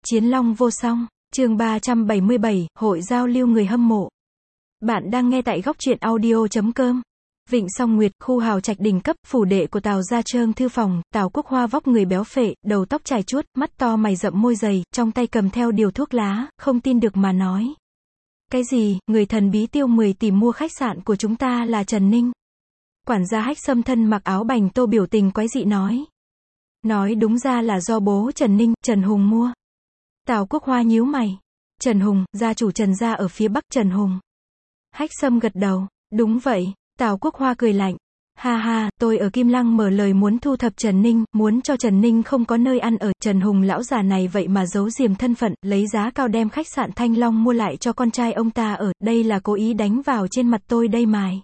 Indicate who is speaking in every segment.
Speaker 1: Chiến Long vô song, chương 377, hội giao lưu người hâm mộ. Bạn đang nghe tại góc truyện audio.com. Vịnh Song Nguyệt, khu hào trạch đỉnh cấp, phủ đệ của Tào Gia Trương thư phòng, Tào Quốc Hoa vóc người béo phệ, đầu tóc chải chuốt, mắt to mày rậm môi dày, trong tay cầm theo điều thuốc lá, không tin được mà nói. Cái gì, người thần bí tiêu 10 tỷ mua khách sạn của chúng ta là Trần Ninh. Quản gia Hách Sâm thân mặc áo bành tô biểu tình quái dị nói. Nói đúng ra là do bố Trần Ninh, Trần Hùng mua. Tào Quốc Hoa nhíu mày. Trần Hùng, gia chủ Trần gia ở phía Bắc. Trần Hùng. Hách Sâm gật đầu. Đúng vậy. Tào Quốc Hoa cười lạnh. Ha ha, tôi ở Kim Lăng mở lời muốn thu thập Trần Ninh, muốn cho Trần Ninh không có nơi ăn ở. Trần Hùng lão già này vậy mà giấu giềm thân phận, lấy giá cao đem khách sạn Thanh Long mua lại cho con trai ông ta ở, đây là cố ý đánh vào trên mặt tôi đây mài.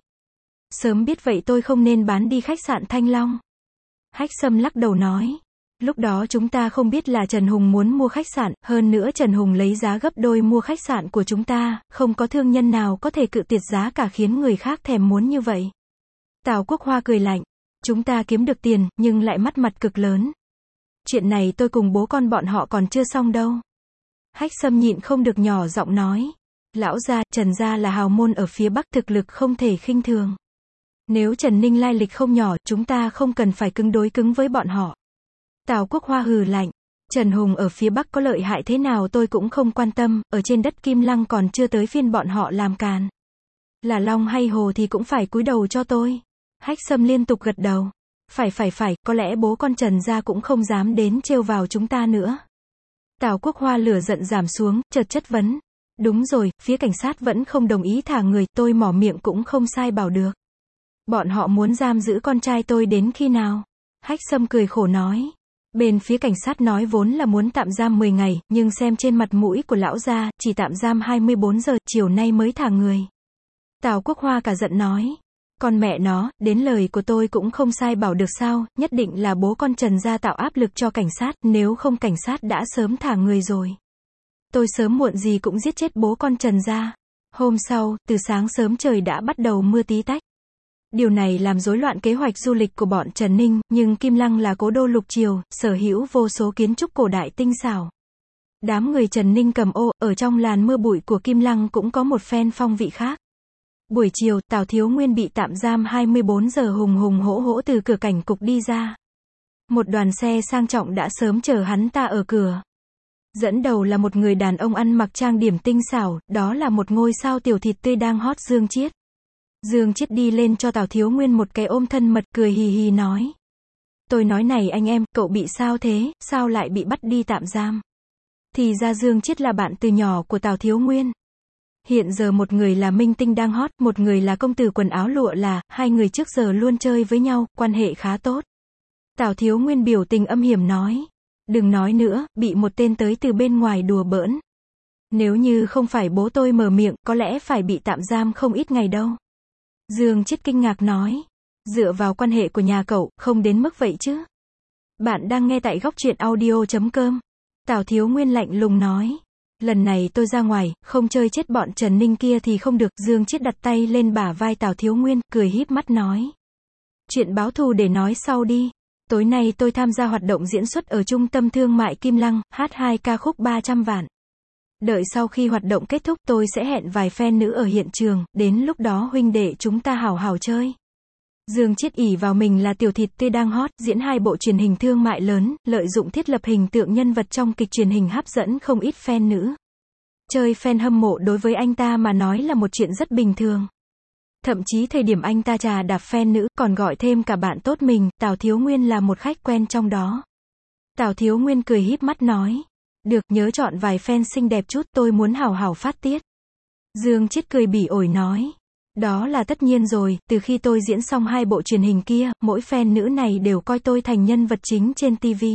Speaker 1: Sớm biết vậy tôi không nên bán đi khách sạn Thanh Long. Hách Sâm lắc đầu nói. Lúc đó chúng ta không biết là Trần Hùng muốn mua khách sạn, hơn nữa Trần Hùng lấy giá gấp đôi mua khách sạn của chúng ta, không có thương nhân nào có thể cự tuyệt giá cả khiến người khác thèm muốn như vậy. Tào Quốc Hoa cười lạnh. Chúng ta kiếm được tiền, nhưng lại mất mặt cực lớn. Chuyện này tôi cùng bố con bọn họ còn chưa xong đâu. Hách Sâm nhịn không được nhỏ giọng nói. Lão gia, Trần gia là hào môn ở phía Bắc, thực lực không thể khinh thường. Nếu Trần Ninh lai lịch không nhỏ, chúng ta không cần phải cứng đối cứng với bọn họ. Tào Quốc Hoa hừ lạnh. Trần Hùng ở phía Bắc có lợi hại thế nào tôi cũng không quan tâm, ở trên đất Kim Lăng còn chưa tới phiên bọn họ làm càn. Là long hay hồ thì cũng phải cúi đầu cho tôi. Hách Sâm liên tục gật đầu. Phải, có lẽ bố con Trần gia cũng không dám đến trêu vào chúng ta nữa. Tào Quốc Hoa lửa giận giảm xuống, chợt chất vấn. Đúng rồi, phía cảnh sát vẫn không đồng ý thả người, tôi mỏ miệng cũng không sai bảo được. Bọn họ muốn giam giữ con trai tôi đến khi nào? Hách Sâm cười khổ nói. Bên phía cảnh sát nói vốn là muốn tạm giam 10 ngày, nhưng xem trên mặt mũi của lão gia, chỉ tạm giam 24 giờ, chiều nay mới thả người. Tào Quốc Hoa cả giận nói. Con mẹ nó, đến lời của tôi cũng không sai bảo được sao, nhất định là bố con Trần gia tạo áp lực cho cảnh sát, nếu không cảnh sát đã sớm thả người rồi. Tôi sớm muộn gì cũng giết chết bố con Trần gia. Hôm sau, từ sáng sớm trời đã bắt đầu mưa tí tách. Điều này làm rối loạn kế hoạch du lịch của bọn Trần Ninh, nhưng Kim Lăng là cố đô lục triều, sở hữu vô số kiến trúc cổ đại tinh xảo. Đám người Trần Ninh cầm ô, ở trong làn mưa bụi của Kim Lăng cũng có một phen phong vị khác. Buổi chiều, Tào Thiếu Nguyên bị tạm giam 24 giờ hùng hùng hổ hổ từ cửa cảnh cục đi ra. Một đoàn xe sang trọng đã sớm chờ hắn ta ở cửa. Dẫn đầu là một người đàn ông ăn mặc trang điểm tinh xảo, đó là một ngôi sao tiểu thịt tươi đang hot Dương Chiết. Dương Chiết đi lên cho Tào Thiếu Nguyên một cái ôm thân mật, cười hì hì nói. Tôi nói này anh em, cậu bị sao thế, sao lại bị bắt đi tạm giam? Thì ra Dương Chiết là bạn từ nhỏ của Tào Thiếu Nguyên. Hiện giờ một người là minh tinh đang hot, một người là công tử quần áo lụa là, hai người trước giờ luôn chơi với nhau, quan hệ khá tốt. Tào Thiếu Nguyên biểu tình âm hiểm nói. Đừng nói nữa, bị một tên tới từ bên ngoài đùa bỡn. Nếu như không phải bố tôi mở miệng, có lẽ phải bị tạm giam không ít ngày đâu. Dương Chiết kinh ngạc nói. Dựa vào quan hệ của nhà cậu, không đến mức vậy chứ. Bạn đang nghe tại góc truyện audio.com. Tào Thiếu Nguyên lạnh lùng nói. Lần này tôi ra ngoài, không chơi chết bọn Trần Ninh kia thì không được. Dương Chiết đặt tay lên bả vai Tào Thiếu Nguyên, cười híp mắt nói. Chuyện báo thù để nói sau đi. Tối nay tôi tham gia hoạt động diễn xuất ở trung tâm thương mại Kim Lăng, hát 2 ca khúc 300 vạn. Đợi sau khi hoạt động kết thúc tôi sẽ hẹn vài fan nữ ở hiện trường, đến lúc đó huynh đệ chúng ta hảo hảo chơi. Dương Chiết ỷ vào mình là tiểu thịt tươi đang hot, diễn 2 bộ truyền hình thương mại lớn, lợi dụng thiết lập hình tượng nhân vật trong kịch truyền hình hấp dẫn không ít fan nữ. Chơi fan hâm mộ đối với anh ta mà nói là một chuyện rất bình thường. Thậm chí thời điểm anh ta trà đạp fan nữ, còn gọi thêm cả bạn tốt mình, Tào Thiếu Nguyên là một khách quen trong đó. Tào Thiếu Nguyên cười híp mắt nói. Được, nhớ chọn vài fan xinh đẹp chút, tôi muốn hào hào phát tiết. Dương Chiết cười bỉ ổi nói. Đó là tất nhiên rồi, từ khi tôi diễn xong 2 bộ truyền hình kia, mỗi fan nữ này đều coi tôi thành nhân vật chính trên TV.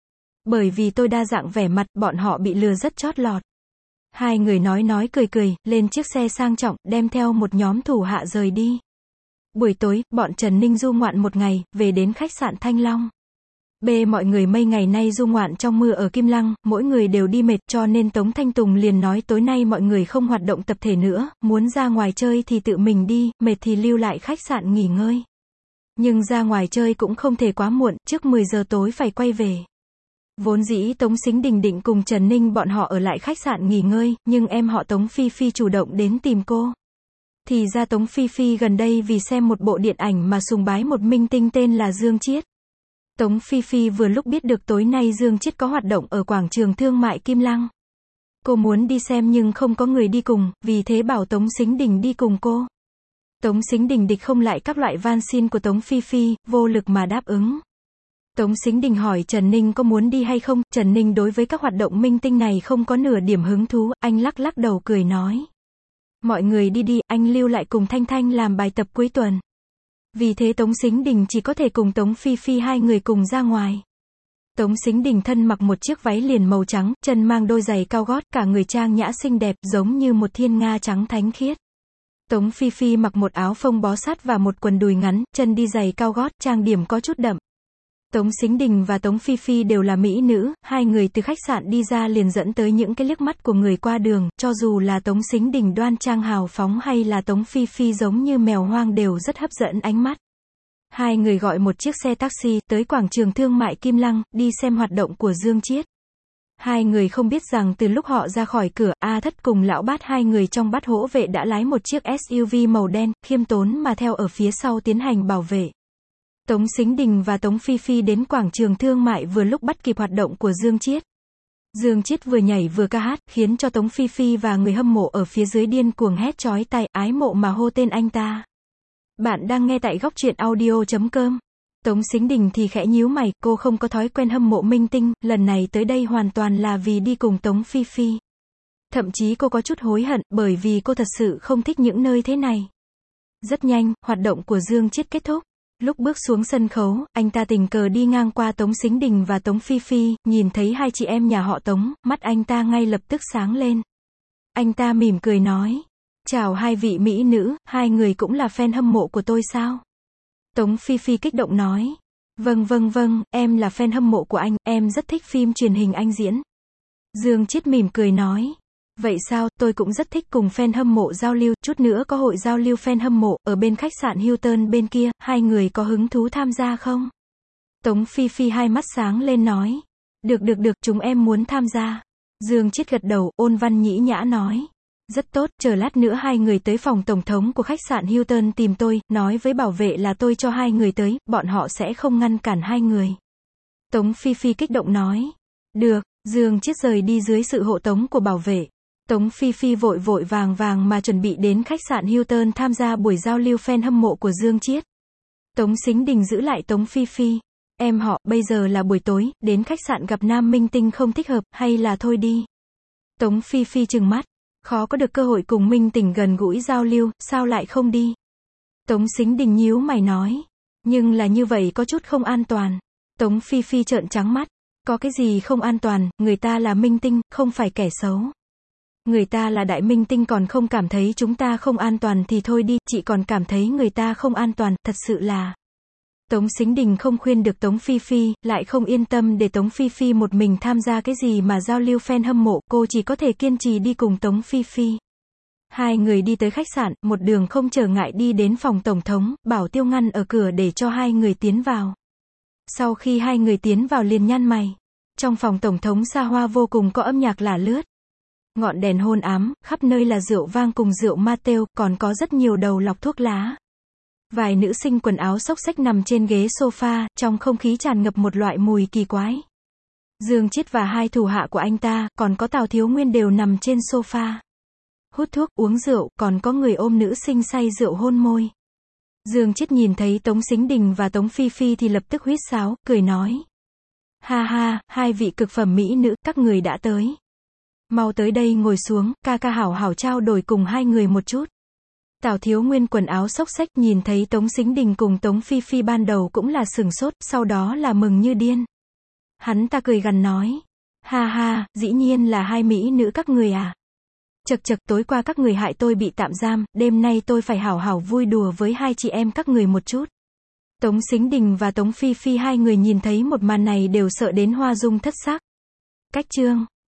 Speaker 1: Bởi vì tôi đa dạng vẻ mặt, bọn họ bị lừa rất chót lọt. Hai người nói cười, lên chiếc xe sang trọng, đem theo một nhóm thủ hạ rời đi. Buổi tối, bọn Trần Ninh du ngoạn một ngày, về đến khách sạn Thanh Long. Mọi người mấy ngày nay du ngoạn trong mưa ở Kim Lăng, mỗi người đều đi mệt, cho nên Tống Thanh Tùng liền nói tối nay mọi người không hoạt động tập thể nữa, muốn ra ngoài chơi thì tự mình đi, mệt thì lưu lại khách sạn nghỉ ngơi. Nhưng ra ngoài chơi cũng không thể quá muộn, trước 10 giờ tối phải quay về. Vốn dĩ Tống Sính Đình định cùng Trần Ninh bọn họ ở lại khách sạn nghỉ ngơi, nhưng em họ Tống Phi Phi chủ động đến tìm cô. Thì ra Tống Phi Phi gần đây vì xem một bộ điện ảnh mà sùng bái một minh tinh tên là Dương Chiết. Tống Phi Phi vừa lúc biết được tối nay Dương Chiết có hoạt động ở quảng trường thương mại Kim Lăng. Cô muốn đi xem nhưng không có người đi cùng, vì thế bảo Tống Sính Đình đi cùng cô. Tống Sính Đình địch không lại các loại van xin của Tống Phi Phi, vô lực mà đáp ứng. Tống Sính Đình hỏi Trần Ninh có muốn đi hay không, Trần Ninh đối với các hoạt động minh tinh này không có nửa điểm hứng thú, anh lắc lắc đầu cười nói. Mọi người đi đi, anh lưu lại cùng Thanh Thanh làm bài tập cuối tuần. Vì thế Tống Sính Đình chỉ có thể cùng Tống Phi Phi hai người cùng ra ngoài. Tống Sính Đình thân mặc một chiếc váy liền màu trắng, chân mang đôi giày cao gót, cả người trang nhã xinh đẹp, giống như một thiên nga trắng thánh khiết. Tống Phi Phi mặc một áo phông bó sát và một quần đùi ngắn, chân đi giày cao gót, trang điểm có chút đậm. Tống Sính Đình và Tống Phi Phi đều là mỹ nữ, hai người từ khách sạn đi ra liền dẫn tới những cái liếc mắt của người qua đường, cho dù là Tống Sính Đình đoan trang hào phóng hay là Tống Phi Phi giống như mèo hoang đều rất hấp dẫn ánh mắt. Hai người gọi một chiếc xe taxi tới quảng trường thương mại Kim Lăng, đi xem hoạt động của Dương Chiết. Hai người không biết rằng từ lúc họ ra khỏi cửa, A Thất cùng lão Bát hai người trong Bát hỗ vệ đã lái một chiếc SUV màu đen, khiêm tốn mà theo ở phía sau tiến hành bảo vệ. Tống Sính Đình và Tống Phi Phi đến quảng trường thương mại vừa lúc bắt kịp hoạt động của Dương Chiết. Dương Chiết vừa nhảy vừa ca hát, khiến cho Tống Phi Phi và người hâm mộ ở phía dưới điên cuồng hét chói tai, ái mộ mà hô tên anh ta. Bạn đang nghe tại góc truyện audio.com. Tống Sính Đình thì khẽ nhíu mày, cô không có thói quen hâm mộ minh tinh, lần này tới đây hoàn toàn là vì đi cùng Tống Phi Phi. Thậm chí cô có chút hối hận, bởi vì cô thật sự không thích những nơi thế này. Rất nhanh, hoạt động của Dương Chiết kết thúc. Lúc bước xuống sân khấu, anh ta tình cờ đi ngang qua Tống Sính Đình và Tống Phi Phi, nhìn thấy hai chị em nhà họ Tống, mắt anh ta ngay lập tức sáng lên. Anh ta mỉm cười nói. Chào hai vị mỹ nữ, hai người cũng là fan hâm mộ của tôi sao? Tống Phi Phi kích động nói. Vâng, em là fan hâm mộ của anh, em rất thích phim truyền hình anh diễn. Dương Chiết mỉm cười nói. Vậy sao, tôi cũng rất thích cùng fan hâm mộ giao lưu, chút nữa có hội giao lưu fan hâm mộ, ở bên khách sạn Hilton bên kia, hai người có hứng thú tham gia không? Tống Phi Phi hai mắt sáng lên nói. Được, chúng em muốn tham gia. Dương Chiết gật đầu, ôn văn nhĩ nhã nói. Rất tốt, chờ lát nữa hai người tới phòng tổng thống của khách sạn Hilton tìm tôi, nói với bảo vệ là tôi cho hai người tới, bọn họ sẽ không ngăn cản hai người. Tống Phi Phi kích động nói. Được, Dương Chiết rời đi dưới sự hộ tống của bảo vệ. Tống Phi Phi vội vàng mà chuẩn bị đến khách sạn Hilton tham gia buổi giao lưu fan hâm mộ của Dương Chiết. Tống Sính Đình giữ lại Tống Phi Phi. Em họ, bây giờ là buổi tối, đến khách sạn gặp nam minh tinh không thích hợp, hay là thôi đi. Tống Phi Phi trừng mắt. Khó có được cơ hội cùng minh tinh gần gũi giao lưu, sao lại không đi? Tống Sính Đình nhíu mày nói. Nhưng là như vậy có chút không an toàn. Tống Phi Phi trợn trắng mắt. Có cái gì không an toàn, người ta là minh tinh, không phải kẻ xấu. Người ta là đại minh tinh còn không cảm thấy chúng ta không an toàn thì thôi đi, chị còn cảm thấy người ta không an toàn, thật sự là. Tống Sính Đình không khuyên được Tống Phi Phi, lại không yên tâm để Tống Phi Phi một mình tham gia cái gì mà giao lưu fan hâm mộ, cô chỉ có thể kiên trì đi cùng Tống Phi Phi. Hai người đi tới khách sạn, một đường không trở ngại đi đến phòng tổng thống, bảo tiêu ngăn ở cửa để cho hai người tiến vào. Sau khi hai người tiến vào liền nhăn mày. Trong phòng tổng thống xa hoa vô cùng có âm nhạc lả lướt. Ngọn đèn hôn ám, khắp nơi là rượu vang cùng rượu Mateo, còn có rất nhiều đầu lọc thuốc lá. Vài nữ sinh quần áo xốc xếch nằm trên ghế sofa, trong không khí tràn ngập một loại mùi kỳ quái. Dương Chiết và hai thủ hạ của anh ta, còn có Tào Thiếu Nguyên đều nằm trên sofa. Hút thuốc, uống rượu, còn có người ôm nữ sinh say rượu hôn môi. Dương Chiết nhìn thấy Tống Sính Đình và Tống Phi Phi thì lập tức huýt sáo, cười nói. Ha ha, hai vị cực phẩm mỹ nữ, các người đã tới. Mau tới đây ngồi xuống, ca hảo hảo trao đổi cùng hai người một chút. Tào Thiếu Nguyên quần áo xốc xếch nhìn thấy Tống Sính Đình cùng Tống Phi Phi ban đầu cũng là sửng sốt, sau đó là mừng như điên. Hắn ta cười gằn nói. Ha ha, dĩ nhiên là hai mỹ nữ các người à. Chật, tối qua các người hại tôi bị tạm giam, đêm nay tôi phải hảo hảo vui đùa với hai chị em các người một chút. Tống Sính Đình và Tống Phi Phi hai người nhìn thấy một màn này đều sợ đến hoa dung thất sắc. Cách chương